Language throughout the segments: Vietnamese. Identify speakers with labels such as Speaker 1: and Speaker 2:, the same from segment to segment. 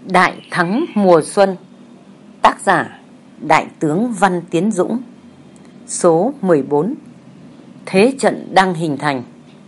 Speaker 1: Đại thắng mùa xuân. Tác giả Đại tướng Văn Tiến Dũng. Số 14. Thế trận đang hình thành.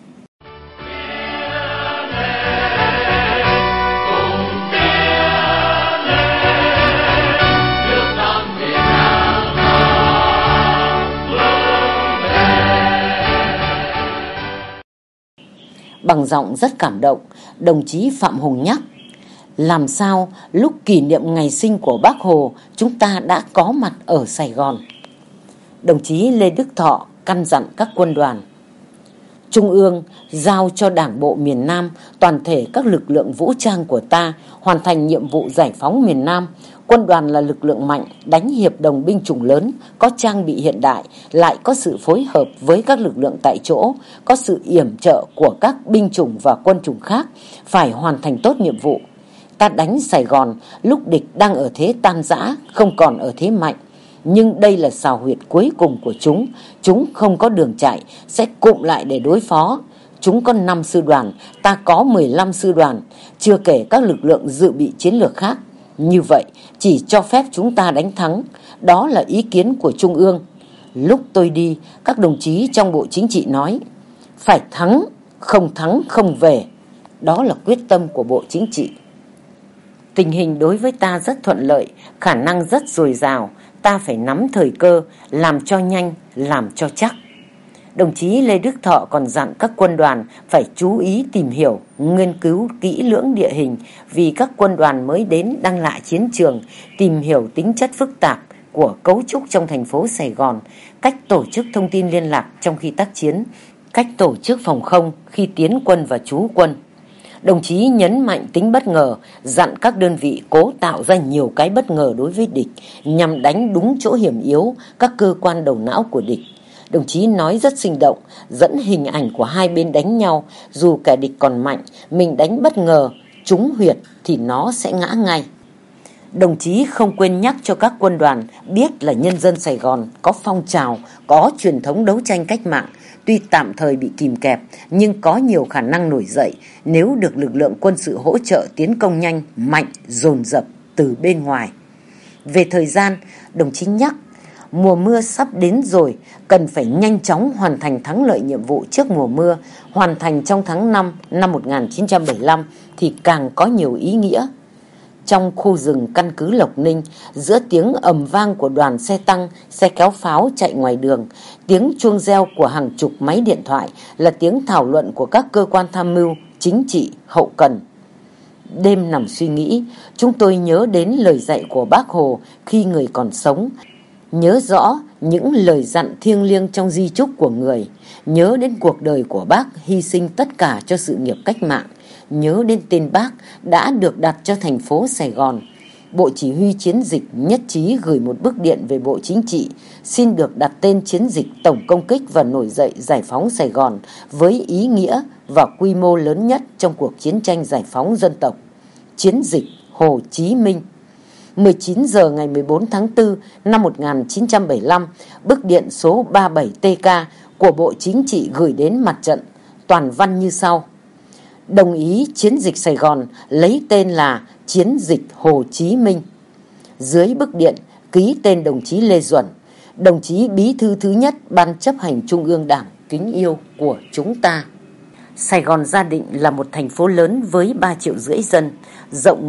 Speaker 1: Bằng giọng rất cảm động, đồng chí Phạm Hùng nhắc: làm sao lúc kỷ niệm ngày sinh của Bác Hồ chúng ta đã có mặt ở Sài Gòn. Đồng chí Lê Đức Thọ căn dặn các quân đoàn: Trung ương giao cho Đảng bộ miền Nam, toàn thể các lực lượng vũ trang của ta hoàn thành nhiệm vụ giải phóng miền Nam. Quân đoàn là lực lượng mạnh, đánh hiệp đồng binh chủng lớn, có trang bị hiện đại, lại có sự phối hợp với các lực lượng tại chỗ, có sự yểm trợ của các binh chủng và quân chủng khác, phải hoàn thành tốt nhiệm vụ. Ta đánh Sài Gòn lúc địch đang ở thế tan rã, không còn ở thế mạnh. Nhưng đây là sào huyệt cuối cùng của chúng không có đường chạy, sẽ cụm lại để đối phó. Chúng có 5 sư đoàn, ta có 15 sư đoàn, chưa kể các lực lượng dự bị chiến lược khác. Như vậy, chỉ cho phép chúng ta đánh thắng. Đó là ý kiến của Trung ương. Lúc tôi đi, các đồng chí trong Bộ Chính trị nói: phải thắng không về. Đó là quyết tâm của Bộ Chính trị. Tình hình đối với ta rất thuận lợi, khả năng rất dồi dào. Ta phải nắm thời cơ, làm cho nhanh, làm cho chắc. Đồng chí Lê Đức Thọ còn dặn các quân đoàn phải chú ý tìm hiểu, nghiên cứu kỹ lưỡng địa hình, vì các quân đoàn mới đến đang lạ chiến trường, tìm hiểu tính chất phức tạp của cấu trúc trong thành phố Sài Gòn, cách tổ chức thông tin liên lạc trong khi tác chiến, cách tổ chức phòng không khi tiến quân và trú quân. Đồng chí nhấn mạnh tính bất ngờ, dặn các đơn vị cố tạo ra nhiều cái bất ngờ đối với địch, nhằm đánh đúng chỗ hiểm yếu, các cơ quan đầu não của địch. Đồng chí nói rất sinh động, dẫn hình ảnh của hai bên đánh nhau, dù kẻ địch còn mạnh, mình đánh bất ngờ, trúng huyệt thì nó sẽ ngã ngay. Đồng chí không quên nhắc cho các quân đoàn biết là nhân dân Sài Gòn có phong trào, có truyền thống đấu tranh cách mạng, tuy tạm thời bị kìm kẹp nhưng có nhiều khả năng nổi dậy nếu được lực lượng quân sự hỗ trợ tiến công nhanh, mạnh, dồn dập từ bên ngoài. Về thời gian, đồng chí nhắc mùa mưa sắp đến rồi, cần phải nhanh chóng hoàn thành thắng lợi nhiệm vụ trước mùa mưa, hoàn thành trong tháng 5 năm 1975 thì càng có nhiều ý nghĩa. Trong khu rừng căn cứ Lộc Ninh, giữa tiếng ầm vang của đoàn xe tăng, xe kéo pháo chạy ngoài đường, tiếng chuông reo của hàng chục máy điện thoại là tiếng thảo luận của các cơ quan tham mưu, chính trị, hậu cần. Đêm nằm suy nghĩ, chúng tôi nhớ đến lời dạy của Bác Hồ khi người còn sống, nhớ rõ những lời dặn thiêng liêng trong di chúc của người, nhớ đến cuộc đời của Bác hy sinh tất cả cho sự nghiệp cách mạng, nhớ đến tên Bác đã được đặt cho thành phố Sài Gòn. Bộ Chỉ huy chiến dịch nhất trí gửi một bức điện về Bộ Chính trị, xin được đặt tên chiến dịch tổng công kích và nổi dậy giải phóng Sài Gòn với ý nghĩa và quy mô lớn nhất trong cuộc chiến tranh giải phóng dân tộc. Chiến dịch Hồ Chí Minh. 19 giờ ngày 14 tháng 4 năm 1975, bức điện số 37TK của Bộ Chính trị gửi đến mặt trận, toàn văn như sau: đồng ý chiến dịch Sài Gòn lấy tên là Chiến dịch Hồ Chí Minh. Dưới bức điện ký tên đồng chí Lê Duẩn, đồng chí Bí thư thứ nhất Ban chấp hành Trung ương Đảng kính yêu của chúng ta. Sài Gòn gia định là một thành phố lớn với 3,5 triệu dân, rộng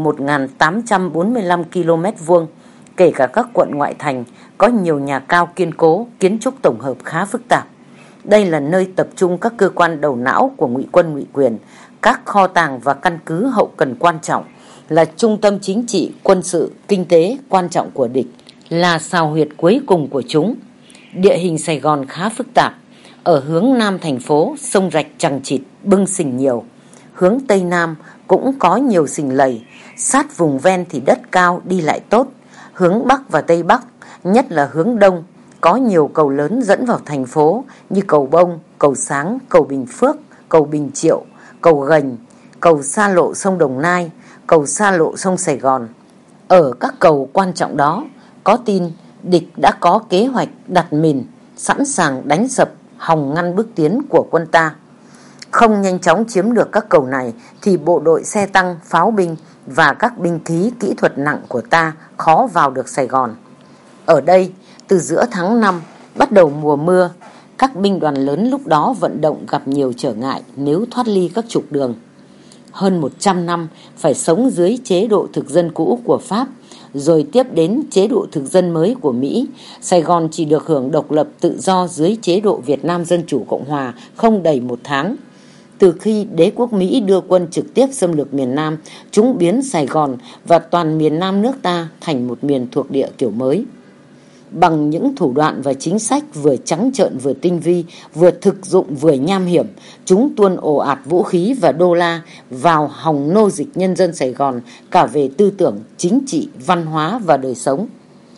Speaker 1: 1.845 km vuông. Kể cả các quận ngoại thành, có nhiều nhà cao kiên cố, kiến trúc tổng hợp khá phức tạp. Đây là nơi tập trung các cơ quan đầu não của ngụy quân ngụy quyền, các kho tàng và căn cứ hậu cần quan trọng, là trung tâm chính trị, quân sự, kinh tế quan trọng của địch, là sào huyệt cuối cùng của chúng. Địa hình Sài Gòn khá phức tạp. Ở hướng nam thành phố, sông rạch chằng chịt, bưng sình nhiều. Hướng tây nam cũng có nhiều sình lầy. Sát vùng ven thì đất cao, đi lại tốt. Hướng bắc và tây bắc, nhất là hướng đông, có nhiều cầu lớn dẫn vào thành phố như cầu Bông, cầu Sáng, cầu Bình Phước, cầu Bình Triệu, cầu Gành, cầu xa lộ sông Đồng Nai, cầu xa lộ sông Sài Gòn. Ở các cầu quan trọng đó, có tin địch đã có kế hoạch đặt mìn, sẵn sàng đánh sập, hòng ngăn bước tiến của quân ta. Không nhanh chóng chiếm được các cầu này thì bộ đội xe tăng, pháo binh và các binh khí kỹ thuật nặng của ta khó vào được Sài Gòn. Ở đây, từ giữa tháng 5 bắt đầu mùa mưa, các binh đoàn lớn lúc đó vận động gặp nhiều trở ngại nếu thoát ly các trục đường. Hơn 100 năm phải sống dưới chế độ thực dân cũ của Pháp, rồi tiếp đến chế độ thực dân mới của Mỹ, Sài Gòn chỉ được hưởng độc lập tự do dưới chế độ Việt Nam Dân Chủ Cộng Hòa không đầy 1 tháng. Từ khi đế quốc Mỹ đưa quân trực tiếp xâm lược miền Nam, chúng biến Sài Gòn và toàn miền Nam nước ta thành một miền thuộc địa kiểu mới. Bằng những thủ đoạn và chính sách vừa trắng trợn vừa tinh vi, vừa thực dụng vừa nham hiểm, chúng tuôn ồ ạt vũ khí và đô la vào hòng nô dịch nhân dân Sài Gòn cả về tư tưởng, chính trị, văn hóa và đời sống.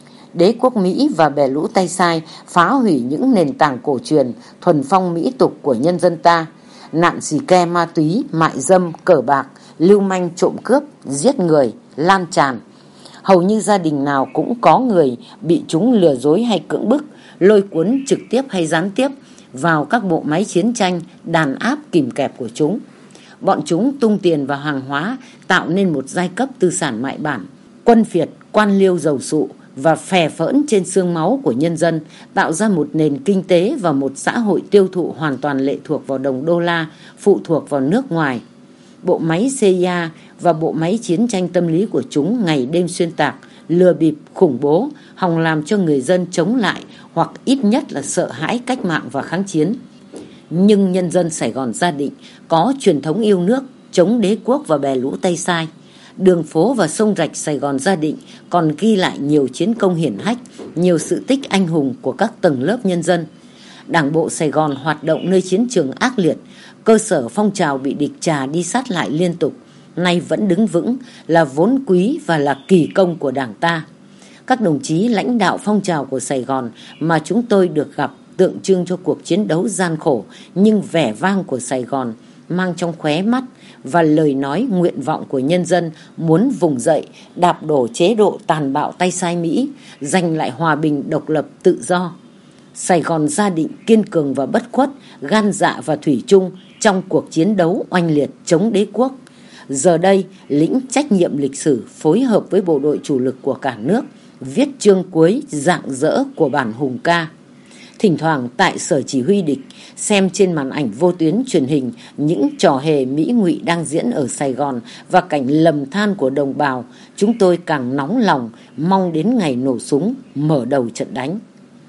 Speaker 1: Đế quốc Mỹ và bè lũ tay sai phá hủy những nền tảng cổ truyền, thuần phong mỹ tục của nhân dân ta. Nạn xì ke ma túy, mại dâm, cờ bạc, lưu manh trộm cướp, giết người, lan tràn. Hầu như gia đình nào cũng có người bị chúng lừa dối hay cưỡng bức, lôi cuốn trực tiếp hay gián tiếp vào các bộ máy chiến tranh, đàn áp kìm kẹp của chúng. Bọn chúng tung tiền vào hàng hóa, tạo nên một giai cấp tư sản mại bản, quân phiệt, quan liêu giàu sụ và phè phỡn trên xương máu của nhân dân, tạo ra một nền kinh tế và một xã hội tiêu thụ hoàn toàn lệ thuộc vào đồng đô la, phụ thuộc vào nước ngoài. Bộ máy CIA và bộ máy chiến tranh tâm lý của chúng ngày đêm xuyên tạc, lừa bịp, khủng bố, hòng làm cho người dân chống lại hoặc ít nhất là sợ hãi cách mạng và kháng chiến. Nhưng nhân dân Sài Gòn Gia Định có truyền thống yêu nước, chống đế quốc và bè lũ tay sai. Đường phố và sông rạch Sài Gòn Gia Định còn ghi lại nhiều chiến công hiển hách, nhiều sự tích anh hùng của các tầng lớp nhân dân. Đảng bộ Sài Gòn hoạt động nơi chiến trường ác liệt, cơ sở phong trào bị địch trà đi sát lại liên tục, nay vẫn đứng vững, là vốn quý và là kỳ công của Đảng ta. Các đồng chí lãnh đạo phong trào của Sài Gòn mà chúng tôi được gặp tượng trưng cho cuộc chiến đấu gian khổ nhưng vẻ vang của Sài Gòn, mang trong khóe mắt và lời nói nguyện vọng của nhân dân muốn vùng dậy, đạp đổ chế độ tàn bạo tay sai Mỹ, giành lại hòa bình, độc lập, tự do. Sài Gòn Gia Định kiên cường và bất khuất, gan dạ và thủy chung trong cuộc chiến đấu oanh liệt chống đế quốc. Giờ đây, lĩnh trách nhiệm lịch sử phối hợp với bộ đội chủ lực của cả nước, viết chương cuối rạng rỡ của bản hùng ca. Thỉnh thoảng tại sở chỉ huy địch, xem trên màn ảnh vô tuyến truyền hình những trò hề mỹ ngụy đang diễn ở Sài Gòn và cảnh lầm than của đồng bào, chúng tôi càng nóng lòng, mong đến ngày nổ súng, mở đầu trận đánh.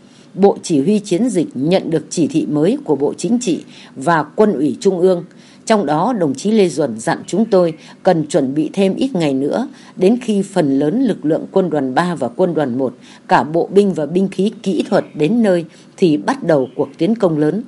Speaker 1: Bộ Chỉ huy Chiến dịch nhận được chỉ thị mới của Bộ Chính trị và Quân ủy Trung ương. Trong đó, đồng chí Lê Duẩn dặn chúng tôi cần chuẩn bị thêm ít ngày nữa, đến khi phần lớn lực lượng quân đoàn 3 và quân đoàn 1, cả bộ binh và binh khí kỹ thuật đến nơi thì bắt đầu cuộc tiến công lớn.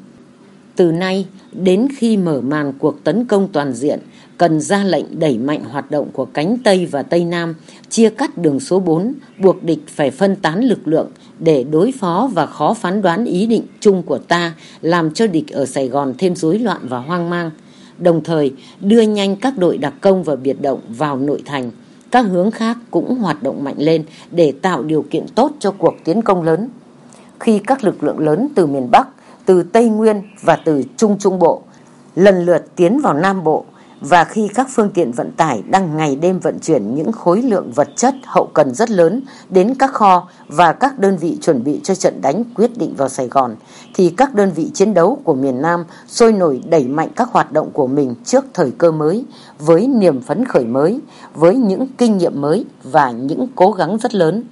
Speaker 1: Từ nay đến khi mở màn cuộc tấn công toàn diện, cần ra lệnh đẩy mạnh hoạt động của cánh Tây và Tây Nam, chia cắt đường số 4, buộc địch phải phân tán lực lượng để đối phó và khó phán đoán ý định chung của ta, làm cho địch ở Sài Gòn thêm rối loạn và hoang mang. Đồng thời đưa nhanh các đội đặc công và biệt động vào nội thành. Các hướng khác cũng hoạt động mạnh lên để tạo điều kiện tốt cho cuộc tiến công lớn. Khi các lực lượng lớn từ miền Bắc, từ Tây Nguyên và từ Trung Bộ lần lượt tiến vào Nam Bộ, và khi các phương tiện vận tải đang ngày đêm vận chuyển những khối lượng vật chất hậu cần rất lớn đến các kho và các đơn vị chuẩn bị cho trận đánh quyết định vào Sài Gòn, thì các đơn vị chiến đấu của miền Nam sôi nổi đẩy mạnh các hoạt động của mình trước thời cơ mới, với niềm phấn khởi mới, với những kinh nghiệm mới và những cố gắng rất lớn.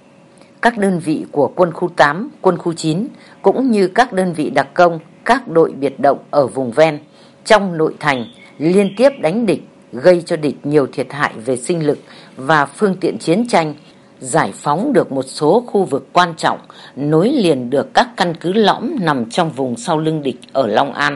Speaker 1: Các đơn vị của quân khu 8, quân khu 9 cũng như các đơn vị đặc công, các đội biệt động ở vùng ven, trong nội thành liên tiếp đánh địch, gây cho địch nhiều thiệt hại về sinh lực và phương tiện chiến tranh, giải phóng được một số khu vực quan trọng, nối liền được các căn cứ lõm nằm trong vùng sau lưng địch ở Long An,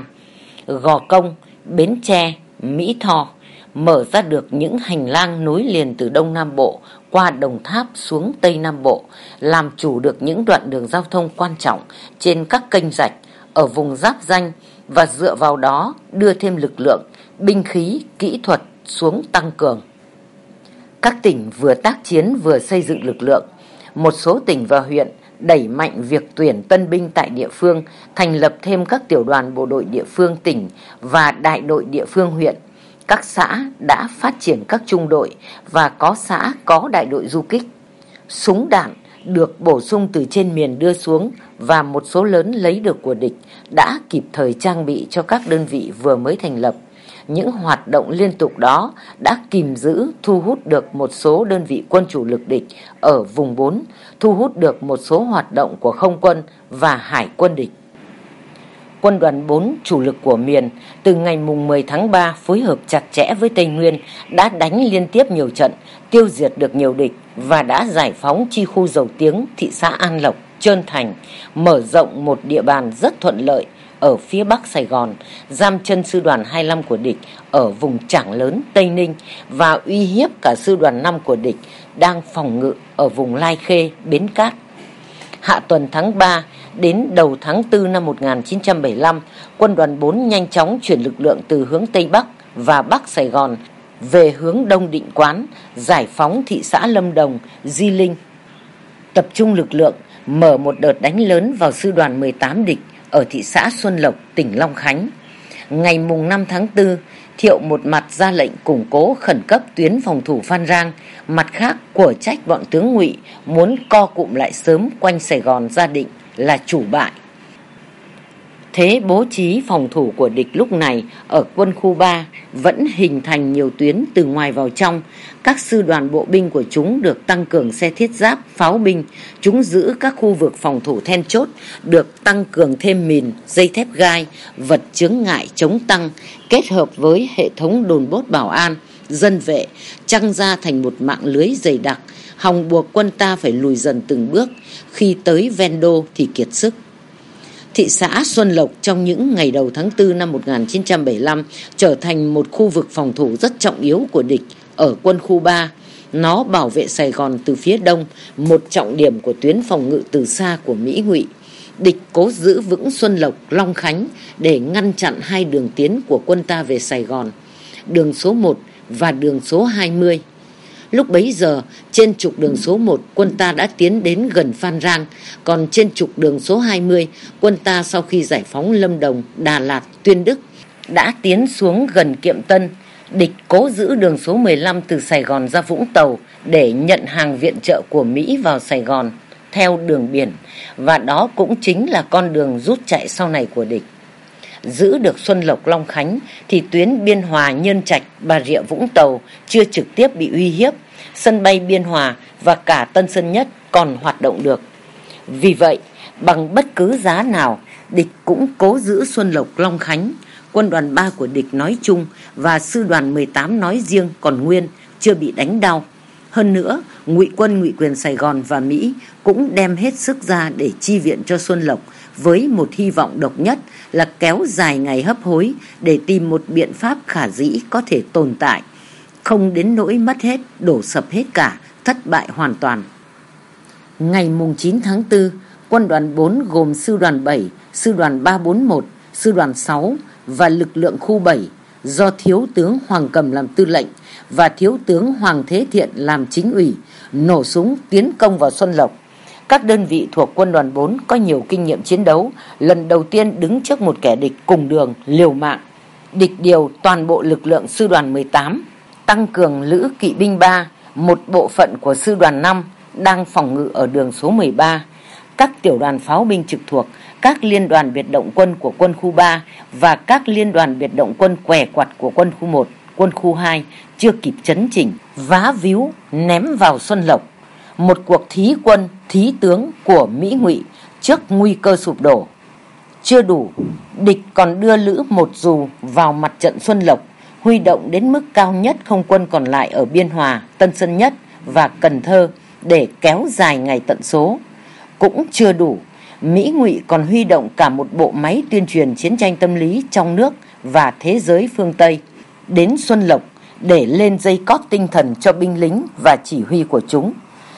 Speaker 1: Gò Công, Bến Tre, Mỹ Tho, mở ra được những hành lang nối liền từ Đông Nam Bộ qua Đồng Tháp xuống Tây Nam Bộ, làm chủ được những đoạn đường giao thông quan trọng trên các kênh rạch ở vùng giáp ranh và dựa vào đó đưa thêm lực lượng, binh khí, kỹ thuật xuống tăng cường. Các tỉnh vừa tác chiến vừa xây dựng lực lượng. Một số tỉnh và huyện đẩy mạnh việc tuyển tân binh tại địa phương, thành lập thêm các tiểu đoàn bộ đội địa phương tỉnh và đại đội địa phương huyện. Các xã đã phát triển các trung đội và có xã có đại đội du kích. Súng đạn được bổ sung từ trên miền đưa xuống và một số lớn lấy được của địch đã kịp thời trang bị cho các đơn vị vừa mới thành lập. Những hoạt động liên tục đó đã kìm giữ, thu hút được một số đơn vị quân chủ lực địch ở vùng 4, thu hút được một số hoạt động của không quân và hải quân địch. Quân đoàn 4 chủ lực của miền từ ngày mùng 10 tháng 3 phối hợp chặt chẽ với Tây Nguyên đã đánh liên tiếp nhiều trận, tiêu diệt được nhiều địch và đã giải phóng chi khu Dầu Tiếng, thị xã An Lộc, Trơn Thành, mở rộng một địa bàn rất thuận lợi ở phía bắc Sài Gòn, giam chân sư đoàn 25 của địch ở vùng Trảng Lớn, Tây Ninh và uy hiếp cả sư đoàn 5 của địch đang phòng ngự ở vùng Lai Khê, Bến Cát. Hạ tuần tháng 3 đến đầu tháng 4 năm 1975, quân đoàn 4 nhanh chóng chuyển lực lượng từ hướng Tây Bắc và Bắc Sài Gòn về hướng Đông Định Quán, giải phóng thị xã Lâm Đồng, Di Linh. Tập trung lực lượng mở một đợt đánh lớn vào sư đoàn 18 địch ở thị xã Xuân Lộc, tỉnh Long Khánh. Ngày mùng 5 tháng 4, Thiệu một mặt ra lệnh củng cố khẩn cấp tuyến phòng thủ Phan Rang, mặt khác của trách bọn tướng Ngụy muốn co cụm lại sớm quanh Sài Gòn Gia Định là chủ bại. Thế bố trí phòng thủ của địch lúc này ở quân khu 3 vẫn hình thành nhiều tuyến từ ngoài vào trong. Các sư đoàn bộ binh của chúng được tăng cường xe thiết giáp, pháo binh. Chúng giữ các khu vực phòng thủ then chốt, được tăng cường thêm mìn, dây thép gai, vật chướng ngại chống tăng, kết hợp với hệ thống đồn bốt bảo an, dân vệ, trăng ra thành một mạng lưới dày đặc, hòng buộc quân ta phải lùi dần từng bước, khi tới ven đô thì kiệt sức. Thị xã Xuân Lộc trong những ngày đầu tháng 4 năm 1975 trở thành một khu vực phòng thủ rất trọng yếu của địch ở quân khu 3. Nó bảo vệ Sài Gòn từ phía đông, một trọng điểm của tuyến phòng ngự từ xa của Mỹ Ngụy. Địch cố giữ vững Xuân Lộc, Long Khánh để ngăn chặn hai đường tiến của quân ta về Sài Gòn, đường số 1 và đường số 20. Lúc bấy giờ, trên trục đường số 1, quân ta đã tiến đến gần Phan Rang, còn trên trục đường số 20, quân ta sau khi giải phóng Lâm Đồng, Đà Lạt, Tuyên Đức đã tiến xuống gần Kiệm Tân. Địch cố giữ đường số 15 từ Sài Gòn ra Vũng Tàu để nhận hàng viện trợ của Mỹ vào Sài Gòn theo đường biển, và đó cũng chính là con đường rút chạy sau này của địch. Giữ được Xuân Lộc, Long Khánh thì tuyến Biên Hòa, Nhơn Trạch, Bà Rịa, Vũng Tàu chưa trực tiếp bị uy hiếp. Sân bay Biên Hòa và cả Tân Sơn Nhất còn hoạt động được. Vì vậy, bằng bất cứ giá nào, địch cũng cố giữ Xuân Lộc, Long Khánh. Quân đoàn 3 của địch nói chung và sư đoàn 18 nói riêng còn nguyên, chưa bị đánh đau. Hơn nữa, Ngụy quân Ngụy quyền Sài Gòn và Mỹ cũng đem hết sức ra để chi viện cho Xuân Lộc, với một hy vọng độc nhất là kéo dài ngày hấp hối để tìm một biện pháp khả dĩ có thể tồn tại, không đến nỗi mất hết, đổ sập hết cả, thất bại hoàn toàn. Ngày mùng 9 tháng 4, quân đoàn 4 gồm sư đoàn 7, sư đoàn 341, sư đoàn 6 và lực lượng khu 7 do Thiếu tướng Hoàng Cầm làm tư lệnh và Thiếu tướng Hoàng Thế Thiện làm chính ủy, nổ súng tiến công vào Xuân Lộc. Các đơn vị thuộc quân đoàn 4 có nhiều kinh nghiệm chiến đấu, lần đầu tiên đứng trước một kẻ địch cùng đường, liều mạng. Địch điều toàn bộ lực lượng sư đoàn 18, tăng cường lữ kỵ binh 3, một bộ phận của sư đoàn 5 đang phòng ngự ở đường số 13, các tiểu đoàn pháo binh trực thuộc, các liên đoàn biệt động quân của quân khu 3 và các liên đoàn biệt động quân què quặt của quân khu 1, quân khu 2 chưa kịp chấn chỉnh, vá víu ném vào Xuân Lộc. Một cuộc thí quân, thí tướng của Mỹ Ngụy trước nguy cơ sụp đổ. Chưa đủ, địch còn đưa lữ một dù vào mặt trận Xuân Lộc, huy động đến mức cao nhất không quân còn lại ở Biên Hòa, Tân Sơn Nhất và Cần Thơ để kéo dài ngày tận số. Cũng chưa đủ, Mỹ Ngụy còn huy động cả một bộ máy tuyên truyền chiến tranh tâm lý trong nước và thế giới phương Tây đến Xuân Lộc để lên dây cót tinh thần cho binh lính và chỉ huy của chúng.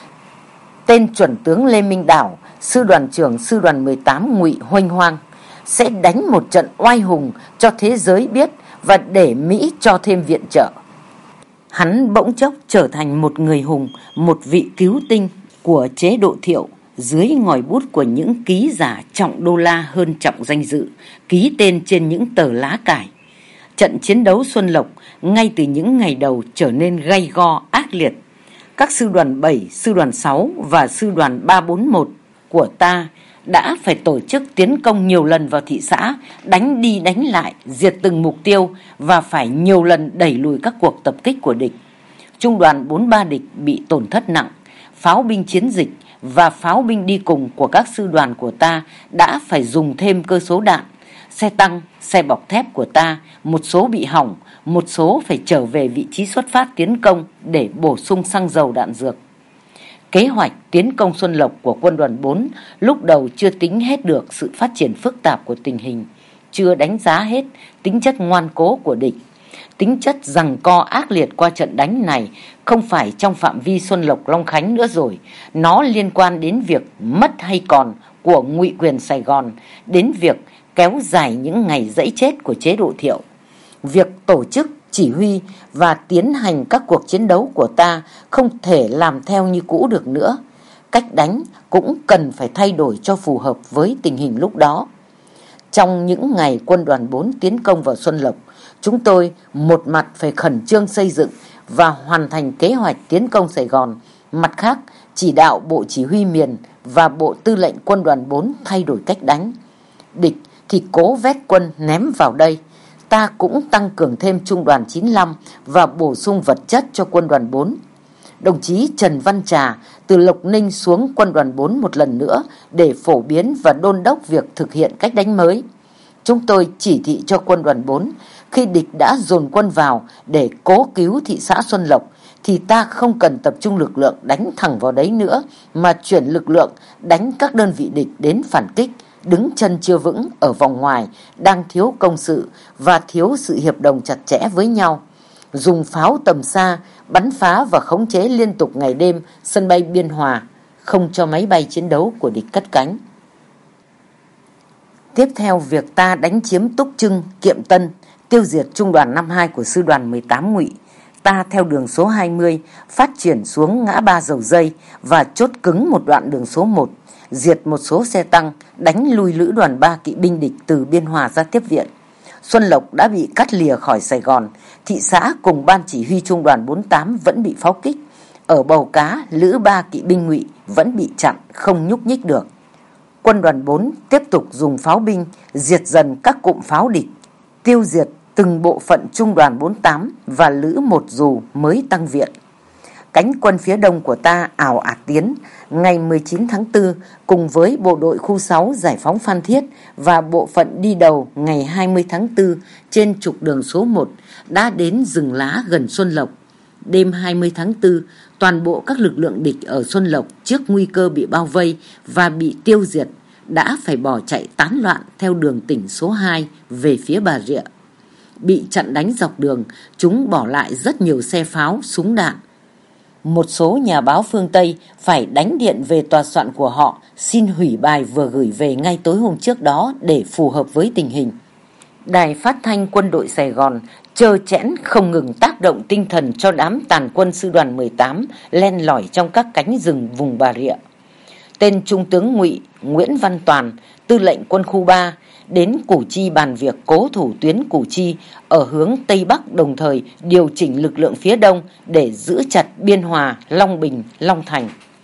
Speaker 1: Tên chuẩn tướng Lê Minh Đảo, sư đoàn trưởng sư đoàn 18 Ngụy Huênh Hoang, sẽ đánh một trận oai hùng cho thế giới biết và để Mỹ cho thêm viện trợ. Hắn bỗng chốc trở thành một người hùng, một vị cứu tinh của chế độ Thiệu Dưới ngòi bút của những ký giả trọng đô la hơn trọng danh dự, ký tên trên những tờ lá cải, trận chiến đấu Xuân Lộc ngay từ những ngày đầu trở nên gay go ác liệt. Các sư đoàn 7, sư đoàn 6 và sư đoàn 341 của ta đã phải tổ chức tiến công nhiều lần vào thị xã, đánh đi đánh lại, diệt từng mục tiêu và phải nhiều lần đẩy lùi các cuộc tập kích của địch. Trung đoàn 43 địch bị tổn thất nặng, pháo binh chiến dịch và pháo binh đi cùng của các sư đoàn của ta đã phải dùng thêm cơ số đạn. Xe tăng, xe bọc thép của ta một số bị hỏng, một số phải trở về vị trí xuất phát tiến công để bổ sung xăng dầu đạn dược. Kế hoạch tiến công Xuân Lộc của quân đoàn 4 lúc đầu chưa tính hết được sự phát triển phức tạp của tình hình, chưa đánh giá hết tính chất ngoan cố của địch. Tính chất giằng co ác liệt qua trận đánh này không phải trong phạm vi Xuân Lộc Long Khánh nữa rồi. Nó liên quan đến việc mất hay còn của ngụy quyền Sài Gòn, đến việc kéo dài những ngày dẫy chết của chế độ Thiệu. Việc tổ chức, chỉ huy và tiến hành các cuộc chiến đấu của ta không thể làm theo như cũ được nữa. Cách đánh cũng cần phải thay đổi cho phù hợp với tình hình lúc đó. Trong những ngày quân đoàn 4 tiến công vào Xuân Lộc, chúng tôi một mặt phải khẩn trương xây dựng và hoàn thành kế hoạch tiến công Sài Gòn, mặt khác chỉ đạo Bộ Chỉ huy miền và Bộ Tư lệnh quân đoàn 4 thay đổi cách đánh. Địch thì cố vét quân ném vào đây, ta cũng tăng cường thêm trung đoàn 95 và bổ sung vật chất cho quân đoàn 4. Đồng chí Trần Văn Trà từ Lộc Ninh xuống quân đoàn 4 một lần nữa để phổ biến và đôn đốc việc thực hiện cách đánh mới. Chúng tôi chỉ thị cho quân đoàn 4, khi địch đã dồn quân vào để cố cứu thị xã Xuân Lộc, thì ta không cần tập trung lực lượng đánh thẳng vào đấy nữa, mà chuyển lực lượng đánh các đơn vị địch đến phản kích, đứng chân chưa vững ở vòng ngoài, đang thiếu công sự và thiếu sự hiệp đồng chặt chẽ với nhau. Dùng pháo tầm xa, bắn phá và khống chế liên tục ngày đêm sân bay Biên Hòa, không cho máy bay chiến đấu của địch cất cánh. Tiếp theo việc ta đánh chiếm Túc Trưng, Kiệm Tân, tiêu diệt trung đoàn 52 của sư đoàn 18 Ngụy, ta theo đường số 20 phát triển xuống ngã ba Dầu Dây và chốt cứng một đoạn đường số 1, diệt một số xe tăng, đánh lui lữ đoàn 3 kỵ binh địch từ Biên Hòa ra tiếp viện. Xuân Lộc đã bị cắt lìa khỏi Sài Gòn, thị xã cùng ban chỉ huy trung đoàn 48 vẫn bị pháo kích. Ở Bầu Cá, lữ 3 kỵ binh Ngụy vẫn bị chặn, không nhúc nhích được. Quân đoàn 4 tiếp tục dùng pháo binh diệt dần các cụm pháo địch, tiêu diệt từng bộ phận trung đoàn 48 và lữ 1 dù mới tăng viện. Cánh quân phía đông của ta ào ạt tiến. Ngày 19 tháng 4, cùng với bộ đội khu 6 giải phóng Phan Thiết và bộ phận đi đầu ngày 20 tháng 4 trên trục đường số 1 đã đến rừng lá gần Xuân Lộc. Đêm 20 tháng 4, toàn bộ các lực lượng địch ở Xuân Lộc trước nguy cơ bị bao vây và bị tiêu diệt đã phải bỏ chạy tán loạn theo đường tỉnh số 2 về phía Bà Rịa. Bị chặn đánh dọc đường, chúng bỏ lại rất nhiều xe pháo, súng đạn. Một số nhà báo phương Tây phải đánh điện về tòa soạn của họ xin hủy bài vừa gửi về ngay tối hôm trước đó để phù hợp với tình hình. Đài phát thanh quân đội Sài Gòn trơ trẽn không ngừng tác động tinh thần cho đám tàn quân sư đoàn 18 len lỏi trong các cánh rừng vùng Bà Rịa. Tên Trung tướng Ngụy Nguyễn Văn Toàn, tư lệnh quân khu 3, đến Củ Chi bàn việc cố thủ tuyến Củ Chi ở hướng Tây Bắc, đồng thời điều chỉnh lực lượng phía đông để giữ chặt Biên Hòa, Long Bình, Long Thành.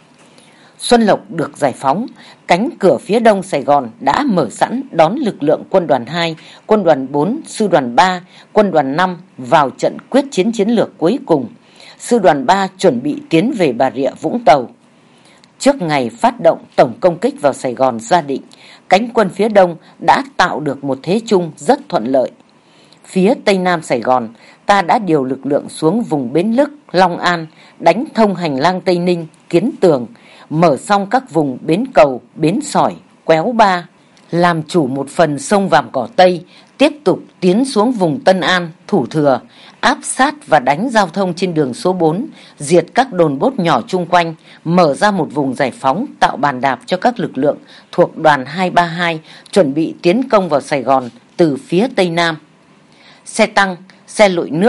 Speaker 1: Xuân Lộc được giải phóng, cánh cửa phía đông Sài Gòn đã mở sẵn đón lực lượng quân đoàn 2, quân đoàn 4, sư đoàn 3, quân đoàn 5 vào trận quyết chiến chiến lược cuối cùng. Sư đoàn 3 chuẩn bị tiến về Bà Rịa, Vũng Tàu. Trước ngày phát động tổng công kích vào Sài Gòn Gia Định, cánh quân phía đông đã tạo được một thế chung rất thuận lợi. Phía tây nam Sài Gòn, ta đã điều lực lượng xuống vùng Bến Lức, Long An, đánh thông hành lang Tây Ninh, Kiến Tường, mở xong các vùng Bến Cầu, Bến Sỏi, Quéo Ba, làm chủ một phần sông Vàm Cỏ Tây, tiếp tục tiến xuống vùng Tân An, Thủ Thừa, áp sát và đánh giao thông trên đường số 4, diệt các đồn bốt nhỏ chung quanh, mở ra một vùng giải phóng tạo bàn đạp cho các lực lượng thuộc đoàn 232 chuẩn bị tiến công vào Sài Gòn từ phía Tây Nam. Xe tăng, xe lội nước,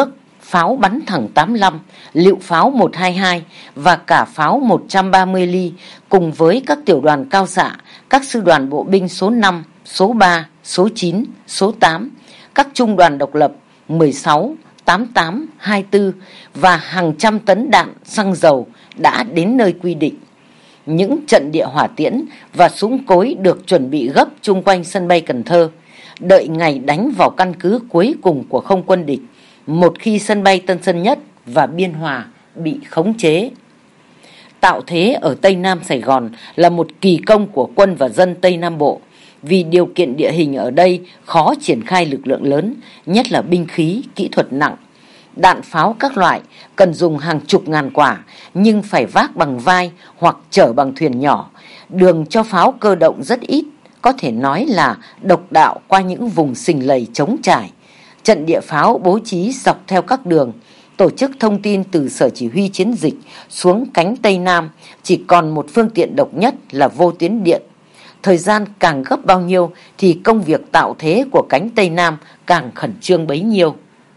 Speaker 1: pháo bắn thẳng 85, lựu pháo 122 và cả pháo 130 ly, cùng với các tiểu đoàn cao xạ, các sư đoàn bộ binh số 5, số 3, số 9, số 8, các trung đoàn độc lập 16, 88, 24 và hàng trăm tấn đạn xăng dầu đã đến nơi quy định. Những trận địa hỏa tiễn và súng cối được chuẩn bị gấp chung quanh sân bay Cần Thơ, đợi ngày đánh vào căn cứ cuối cùng của không quân địch một khi sân bay Tân Sơn Nhất và Biên Hòa bị khống chế. Tạo thế ở Tây Nam Sài Gòn là một kỳ công của quân và dân Tây Nam Bộ, vì điều kiện địa hình ở đây khó triển khai lực lượng lớn, nhất là binh khí, kỹ thuật nặng. Đạn pháo các loại cần dùng hàng chục ngàn quả, nhưng phải vác bằng vai hoặc chở bằng thuyền nhỏ. Đường cho pháo cơ động rất ít, có thể nói là độc đạo qua những vùng sình lầy trống trải. Trận địa pháo bố trí dọc theo các đường, tổ chức thông tin từ sở chỉ huy chiến dịch xuống cánh Tây Nam chỉ còn một phương tiện độc nhất là vô tuyến điện. Thời gian càng gấp bao nhiêu thì công việc tạo thế của cánh Tây Nam càng khẩn trương bấy nhiêu.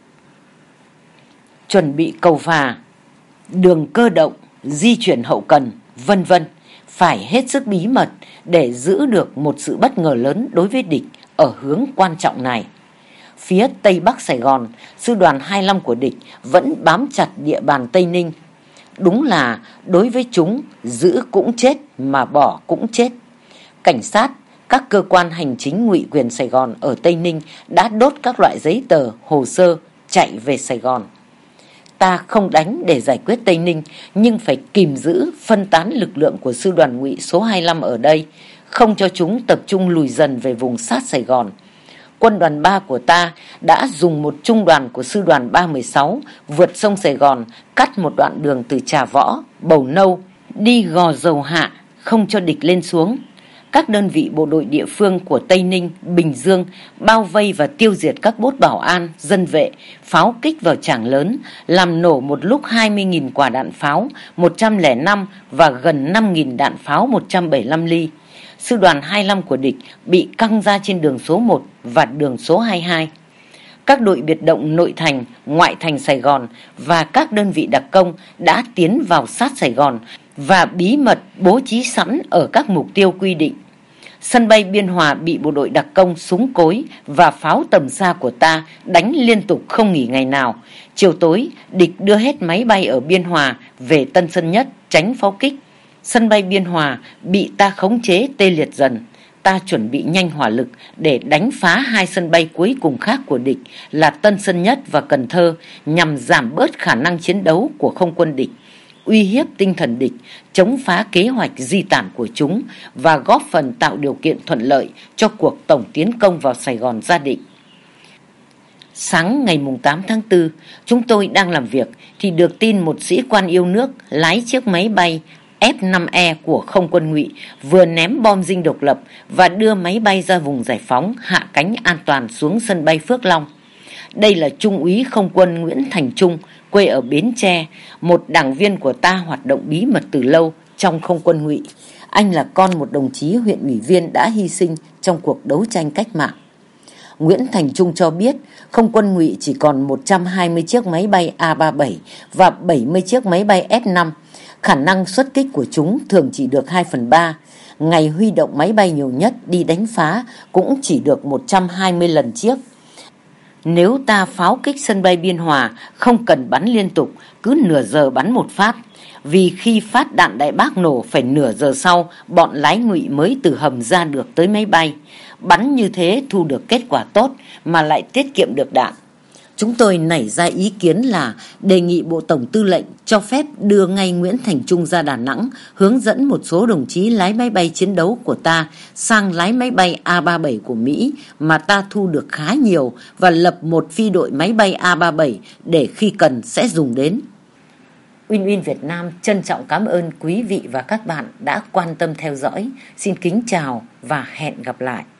Speaker 1: Chuẩn bị cầu phà, đường cơ động, di chuyển hậu cần, vân vân phải hết sức bí mật để giữ được một sự bất ngờ lớn đối với địch ở hướng quan trọng này. Phía Tây Bắc Sài Gòn, sư đoàn 25 của địch vẫn bám chặt địa bàn Tây Ninh. Đúng là đối với chúng, giữ cũng chết mà bỏ cũng chết. Cảnh sát, các cơ quan hành chính ngụy quyền Sài Gòn ở Tây Ninh đã đốt các loại giấy tờ, hồ sơ, chạy về Sài Gòn. Ta không đánh để giải quyết Tây Ninh, nhưng phải kìm giữ, phân tán lực lượng của sư đoàn ngụy số 25 ở đây, không cho chúng tập trung lùi dần về vùng sát Sài Gòn. Quân đoàn 3 của ta đã dùng một trung đoàn của sư đoàn 316 vượt sông Sài Gòn, cắt một đoạn đường từ Trà Võ, Bầu Nâu, đi Gò Dầu Hạ, không cho địch lên xuống. Các đơn vị bộ đội địa phương của Tây Ninh, Bình Dương bao vây và tiêu diệt các bốt bảo an, dân vệ, pháo kích vào Trảng Lớn, làm nổ một lúc 20.000 quả đạn pháo, 105 và gần 5.000 đạn pháo 175 ly. Sư đoàn 25 của địch bị căng ra trên đường số 1 và đường số 22. Các đội biệt động nội thành, ngoại thành Sài Gòn và các đơn vị đặc công đã tiến vào sát Sài Gòn và bí mật bố trí sẵn ở các mục tiêu quy định. Sân bay Biên Hòa bị bộ đội đặc công, súng cối và pháo tầm xa của ta đánh liên tục không nghỉ ngày nào. Chiều tối, địch đưa hết máy bay ở Biên Hòa về Tân Sơn Nhất tránh pháo kích. Sân bay Biên Hòa bị ta khống chế tê liệt dần. Ta chuẩn bị nhanh hỏa lực để đánh phá hai sân bay cuối cùng khác của địch là Tân Sơn Nhất và Cần Thơ, nhằm giảm bớt khả năng chiến đấu của không quân địch, uy hiếp tinh thần địch, chống phá kế hoạch di tản của chúng và góp phần tạo điều kiện thuận lợi cho cuộc tổng tiến công vào Sài Gòn gia định. Sáng ngày 8 tháng 4, chúng tôi đang làm việc thì được tin một sĩ quan yêu nước lái chiếc máy bay F-5E của không quân ngụy vừa ném bom dinh độc lập và đưa máy bay ra vùng giải phóng, hạ cánh an toàn xuống sân bay Phước Long. Đây là Trung úy không quân Nguyễn Thành Trung, quê ở Bến Tre, một đảng viên của ta hoạt động bí mật từ lâu trong không quân ngụy. Anh là con một đồng chí huyện ủy viên đã hy sinh trong cuộc đấu tranh cách mạng. Nguyễn Thành Trung cho biết không quân ngụy chỉ còn 120 chiếc máy bay A-37 và 70 chiếc máy bay F-5. Khả năng xuất kích của chúng thường chỉ được 2/3. Ngày huy động máy bay nhiều nhất đi đánh phá cũng chỉ được 120 lần chiếc. Nếu ta pháo kích sân bay Biên Hòa không cần bắn liên tục, cứ nửa giờ bắn một phát. Vì khi phát đạn đại bác nổ phải nửa giờ sau, bọn lái ngụy mới từ hầm ra được tới máy bay. Bắn như thế thu được kết quả tốt mà lại tiết kiệm được đạn. Chúng tôi nảy ra ý kiến là đề nghị Bộ Tổng Tư lệnh cho phép đưa ngay Nguyễn Thành Trung ra Đà Nẵng, hướng dẫn một số đồng chí lái máy bay chiến đấu của ta sang lái máy bay A-37 của Mỹ mà ta thu được khá nhiều và lập một phi đội máy bay A-37 để khi cần sẽ dùng đến. Win Win Việt Nam trân trọng cảm ơn quý vị và các bạn đã quan tâm theo dõi. Xin kính chào và hẹn gặp lại.